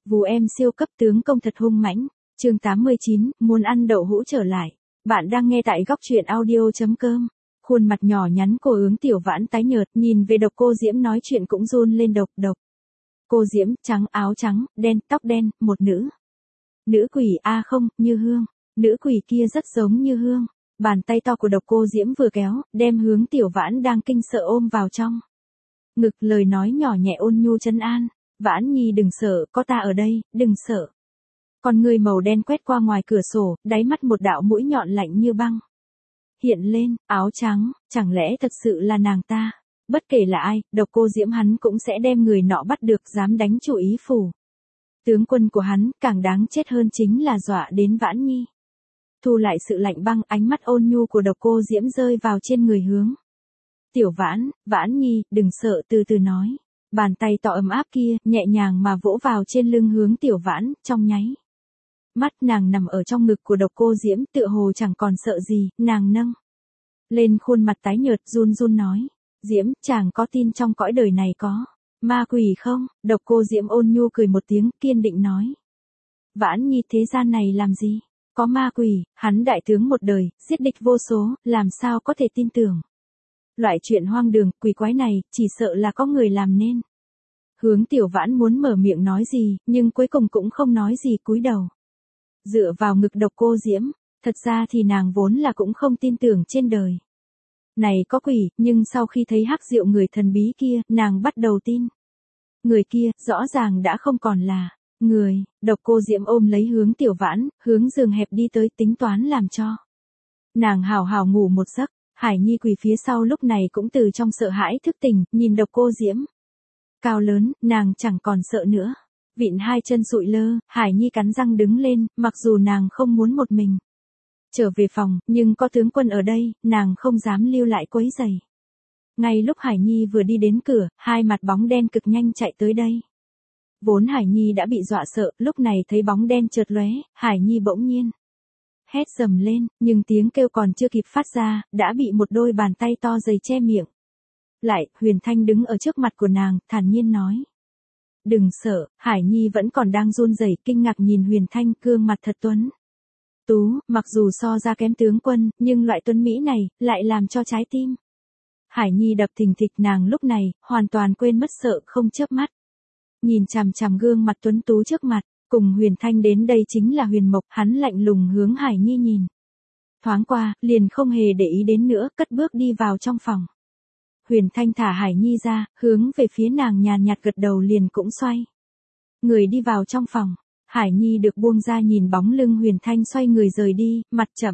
Vú em siêu cấp tướng công thật hung mãnh. Chương 89, muốn ăn đậu hũ trở lại. Bạn đang nghe tại góc truyện audio.com. Khuôn mặt nhỏ nhắn của Hướng Tiểu Vãn tái nhợt, nhìn về Độc Cô Diễm nói chuyện cũng run lên. Độc. Cô Diễm, trắng áo trắng, đen tóc đen, một nữ. Nữ quỷ, không, Như Hương. Nữ quỷ kia rất giống Như Hương. Bàn tay to của Độc Cô Diễm vừa kéo, đem Hướng Tiểu Vãn đang kinh sợ ôm vào trong ngực, lời nói nhỏ nhẹ ôn nhu trấn an. Vãn Nhi đừng sợ, có ta ở đây, đừng sợ. Con người màu đen quét qua ngoài cửa sổ, đáy mắt một đạo mũi nhọn lạnh như băng hiện lên. Áo trắng, chẳng lẽ thật sự là nàng ta? Bất kể là ai, Độc Cô Diễm hắn cũng sẽ đem người nọ bắt được, dám đánh chủ ý phủ tướng quân của hắn, càng đáng chết hơn chính là dọa đến Vãn Nhi. Thu lại sự lạnh băng, ánh mắt ôn nhu của Độc Cô Diễm rơi vào trên người Hướng Tiểu Vãn. Vãn Nhi, đừng sợ, từ từ nói. Bàn tay to ấm áp kia, nhẹ nhàng mà vỗ vào trên lưng Hướng Tiểu Vãn, trong nháy mắt nàng nằm ở trong ngực của Độc Cô Diễm, tựa hồ chẳng còn sợ gì, nàng nâng lên khuôn mặt tái nhợt, run run nói. Diễm, chàng có tin trong cõi đời này có ma quỷ không? Độc Cô Diễm ôn nhu cười một tiếng, kiên định nói. Vãn Nhi, thế gian này làm gì có ma quỷ, hắn đại tướng một đời, giết địch vô số, làm sao có thể tin tưởng loại chuyện hoang đường, quỷ quái này, chỉ sợ là có người làm nên. Hướng Tiểu Vãn muốn mở miệng nói gì, nhưng cuối cùng cũng không nói gì, cúi đầu dựa vào ngực Độc Cô Diễm. Thật ra thì nàng vốn là cũng không tin tưởng trên đời này có quỷ, nhưng sau khi thấy Hắc Diệu người thần bí kia, nàng bắt đầu tin. Người kia, rõ ràng đã không còn là người. Độc Cô Diễm ôm lấy Hướng Tiểu Vãn, hướng giường hẹp đi tới, tính toán làm cho nàng hào hào ngủ một giấc. Hải Nhi quỳ phía sau lúc này cũng từ trong sợ hãi thức tỉnh, nhìn Độc Cô Diễm cao lớn, nàng chẳng còn sợ nữa. Vịn hai chân sụi lơ, Hải Nhi cắn răng đứng lên, mặc dù nàng không muốn một mình trở về phòng, nhưng có tướng quân ở đây, nàng không dám lưu lại quấy rầy. Ngay lúc Hải Nhi vừa đi đến cửa, hai mặt bóng đen cực nhanh chạy tới đây. Vốn Hải Nhi đã bị dọa sợ, lúc này thấy bóng đen chợt lóe, Hải Nhi bỗng nhiên hét dầm lên, nhưng tiếng kêu còn chưa kịp phát ra, đã bị một đôi bàn tay to dày che miệng lại. Huyền Thanh đứng ở trước mặt của nàng, thản nhiên nói. Đừng sợ. Hải Nhi vẫn còn đang run rẩy, kinh ngạc nhìn Huyền Thanh, gương mặt thật tuấn tú, mặc dù so ra kém tướng quân, nhưng loại tuấn mỹ này, lại làm cho trái tim Hải Nhi đập thình thịch. Nàng lúc này, hoàn toàn quên mất sợ, không chớp mắt nhìn chằm chằm gương mặt tuấn tú trước mặt. Cùng Huyền Thanh đến đây chính là Huyền Mộc, hắn lạnh lùng hướng Hải Nhi nhìn thoáng qua, liền không hề để ý đến nữa, cất bước đi vào trong phòng. Huyền Thanh thả Hải Nhi ra, hướng về phía nàng nhàn nhạt gật đầu, liền cũng xoay người đi vào trong phòng. Hải Nhi được buông ra, nhìn bóng lưng Huyền Thanh xoay người rời đi, mặt chậm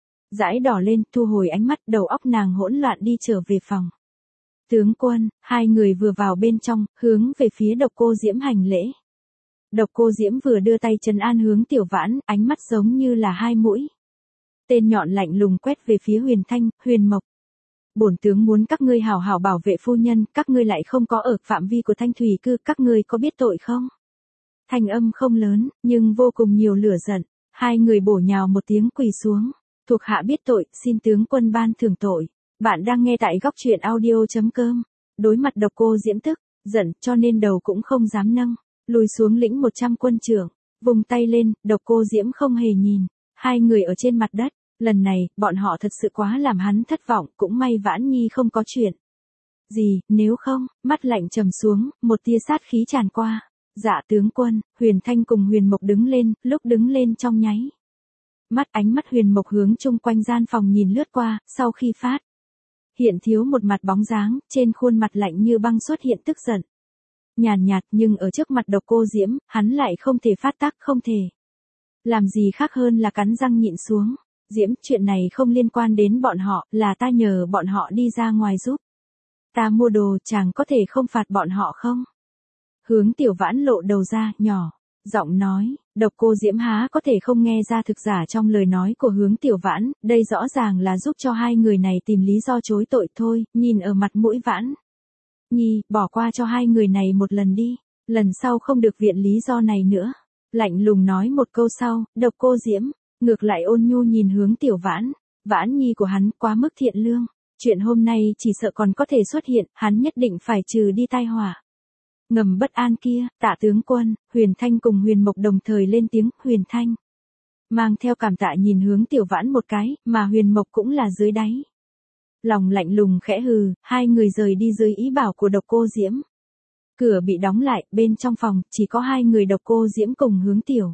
rãi đỏ lên, thu hồi ánh mắt, đầu óc nàng hỗn loạn đi trở về phòng. Tướng quân, hai người vừa vào bên trong, hướng về phía Độc Cô Diễm hành lễ. Độc Cô Diễm vừa đưa tay trấn an Hướng Tiểu Vãn, ánh mắt giống như là hai mũi tên nhọn lạnh lùng quét về phía Huyền Thanh. Huyền Mộc, bổn tướng muốn các ngươi hảo hảo bảo vệ phu nhân, các ngươi lại không có ở phạm vi của Thanh Thủy cư, các ngươi có biết tội không? Thanh âm không lớn, nhưng vô cùng nhiều lửa giận. Hai người bổ nhào một tiếng quỳ xuống. Thuộc hạ biết tội, xin tướng quân ban thưởng tội. Bạn đang nghe tại góc truyện audio.com. Đối mặt Độc Cô Diễm tức giận, cho nên đầu cũng không dám nâng, lùi xuống lĩnh 100 quân trưởng. Vùng tay lên, Độc Cô Diễm không hề nhìn hai người ở trên mặt đất. Lần này, bọn họ thật sự quá làm hắn thất vọng, cũng may Vãn Nhi không có chuyện gì, nếu không, mắt lạnh trầm xuống, một tia sát khí tràn qua. Dạ tướng quân. Huyền Thanh cùng Huyền Mộc đứng lên, lúc đứng lên trong nháy mắt, ánh mắt Huyền Mộc hướng chung quanh gian phòng nhìn lướt qua, sau khi phát hiện thiếu một mặt bóng dáng, trên khuôn mặt lạnh như băng xuất hiện tức giận nhàn nhạt, nhưng ở trước mặt Độc Cô Diễm, hắn lại không thể phát tác, không thể làm gì khác hơn là cắn răng nhịn xuống. Diễm, chuyện này không liên quan đến bọn họ, là ta nhờ bọn họ đi ra ngoài giúp ta mua đồ, chàng có thể không phạt bọn họ không? Hướng Tiểu Vãn lộ đầu ra, nhỏ giọng nói. Độc Cô Diễm há có thể không nghe ra thực giả trong lời nói của Hướng Tiểu Vãn, đây rõ ràng là giúp cho hai người này tìm lý do chối tội thôi. Nhìn ở mặt mũi Vãn Nhi, bỏ qua cho hai người này một lần đi, lần sau không được viện lý do này nữa. Lạnh lùng nói một câu sau, Độc Cô Diễm ngược lại ôn nhu nhìn Hướng Tiểu Vãn. Vãn Nhi của hắn quá mức thiện lương, chuyện hôm nay chỉ sợ còn có thể xuất hiện, hắn nhất định phải trừ đi tai họa Ngầm bất an kia, Tạ tướng quân, Huyền Thanh cùng Huyền Mộc đồng thời lên tiếng, Huyền Thanh. Mang theo cảm tạ nhìn hướng Tiểu Vãn một cái, mà Huyền Mộc cũng là dưới đáy. Lòng lạnh lùng khẽ hừ, hai người rời đi dưới ý bảo của Độc Cô Diễm. Cửa bị đóng lại, bên trong phòng, chỉ có hai người Độc Cô Diễm cùng Hướng Tiểu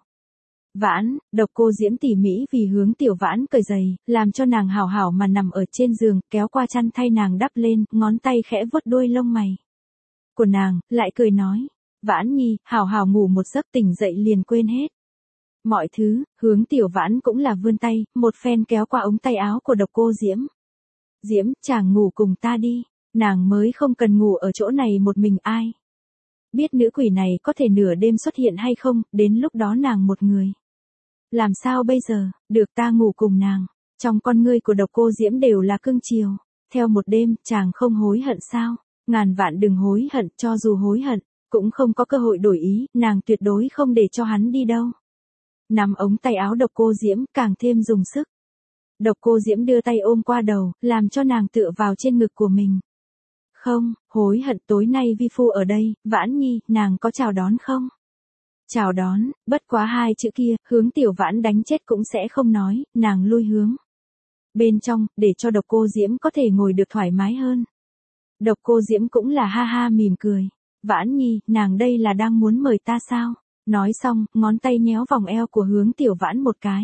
Vãn. Độc Cô Diễm tỉ mỉ vì Hướng Tiểu Vãn cởi giày, làm cho nàng hảo hảo mà nằm ở trên giường, kéo qua chăn thay nàng đắp lên, ngón tay khẽ vuốt đuôi lông mày của nàng, lại cười nói, Vãn Nhi, hảo hảo ngủ một giấc, tỉnh dậy liền quên hết mọi thứ. Hướng Tiểu Vãn cũng là vươn tay, một phen kéo qua ống tay áo của Độc Cô Diễm. Diễm, chàng ngủ cùng ta đi, nàng mới không cần ngủ ở chỗ này một mình, ai biết nữ quỷ này có thể nửa đêm xuất hiện hay không, đến lúc đó nàng một người. Làm sao bây giờ, được ta ngủ cùng nàng. Trong con ngươi của Độc Cô Diễm đều là cưng chiều. Theo một đêm, chàng không hối hận sao? Ngàn vạn đừng hối hận, cho dù hối hận, cũng không có cơ hội đổi ý, nàng tuyệt đối không để cho hắn đi đâu. Nắm ống tay áo Độc Cô Diễm càng thêm dùng sức. Độc Cô Diễm đưa tay ôm qua đầu, làm cho nàng tựa vào trên ngực của mình. Không, hối hận, tối nay vi phu ở đây, Vãn Nhi, nàng có chào đón không? Chào đón, bất quá hai chữ kia, Hướng Tiểu Vãn đánh chết cũng sẽ không nói, nàng lui hướng bên trong, để cho Độc Cô Diễm có thể ngồi được thoải mái hơn. Độc Cô Diễm cũng là ha ha mỉm cười. Vãn Nhi, nàng đây là đang muốn mời ta sao? Nói xong, ngón tay nhéo vòng eo của Hướng Tiểu Vãn một cái.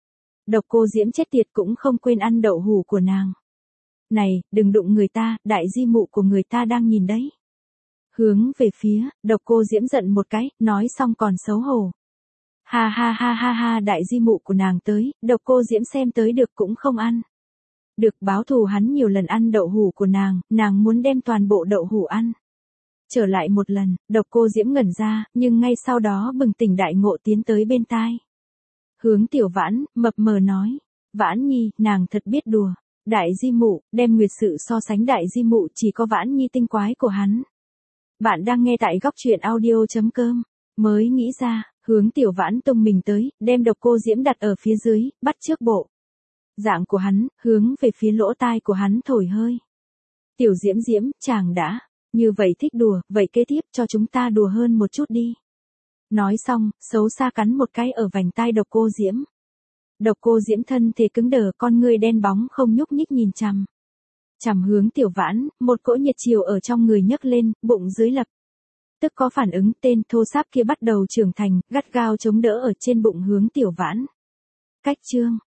Độc Cô Diễm chết tiệt cũng không quên ăn đậu hũ của nàng. Này, đừng đụng người ta, đại di mụ của người ta đang nhìn đấy. Hướng về phía, Độc Cô Diễm giận một cái, nói xong còn xấu hổ. Ha ha ha ha ha, đại di mụ của nàng tới, Độc Cô Diễm xem tới được cũng không ăn. Được báo thù hắn nhiều lần ăn đậu hũ của nàng muốn đem toàn bộ đậu hũ ăn. Trở lại một lần, Độc Cô Diễm ngẩn ra, nhưng ngay sau đó bừng tỉnh đại ngộ tiến tới bên tai. Hướng Tiểu Vãn, mập mờ nói, Vãn Nhi, nàng thật biết đùa. Đại di mụ, đem nguyệt sự so sánh đại di mụ chỉ có Vãn Nhi tinh quái của hắn. Bạn đang nghe tại góc truyện audio.com. Mới nghĩ ra, Hướng Tiểu Vãn tung mình tới, đem Độc Cô Diễm đặt ở phía dưới, bắt trước bộ dạng của hắn, hướng về phía lỗ tai của hắn thổi hơi. Tiểu Diễm Diễm, chàng đã như vậy thích đùa, vậy kế tiếp cho chúng ta đùa hơn một chút đi. Nói xong, xấu xa cắn một cái ở vành tai Độc Cô Diễm. Độc Cô Diễm thân thể cứng đờ, con ngươi đen bóng không nhúc nhích nhìn chằm Hướng Tiểu Vãn, một cỗ nhiệt chiều ở trong người nhấc lên, bụng dưới lập tức có phản ứng, tên thô sáp kia bắt đầu trưởng thành, gắt gao chống đỡ ở trên bụng Hướng Tiểu Vãn. Cách chương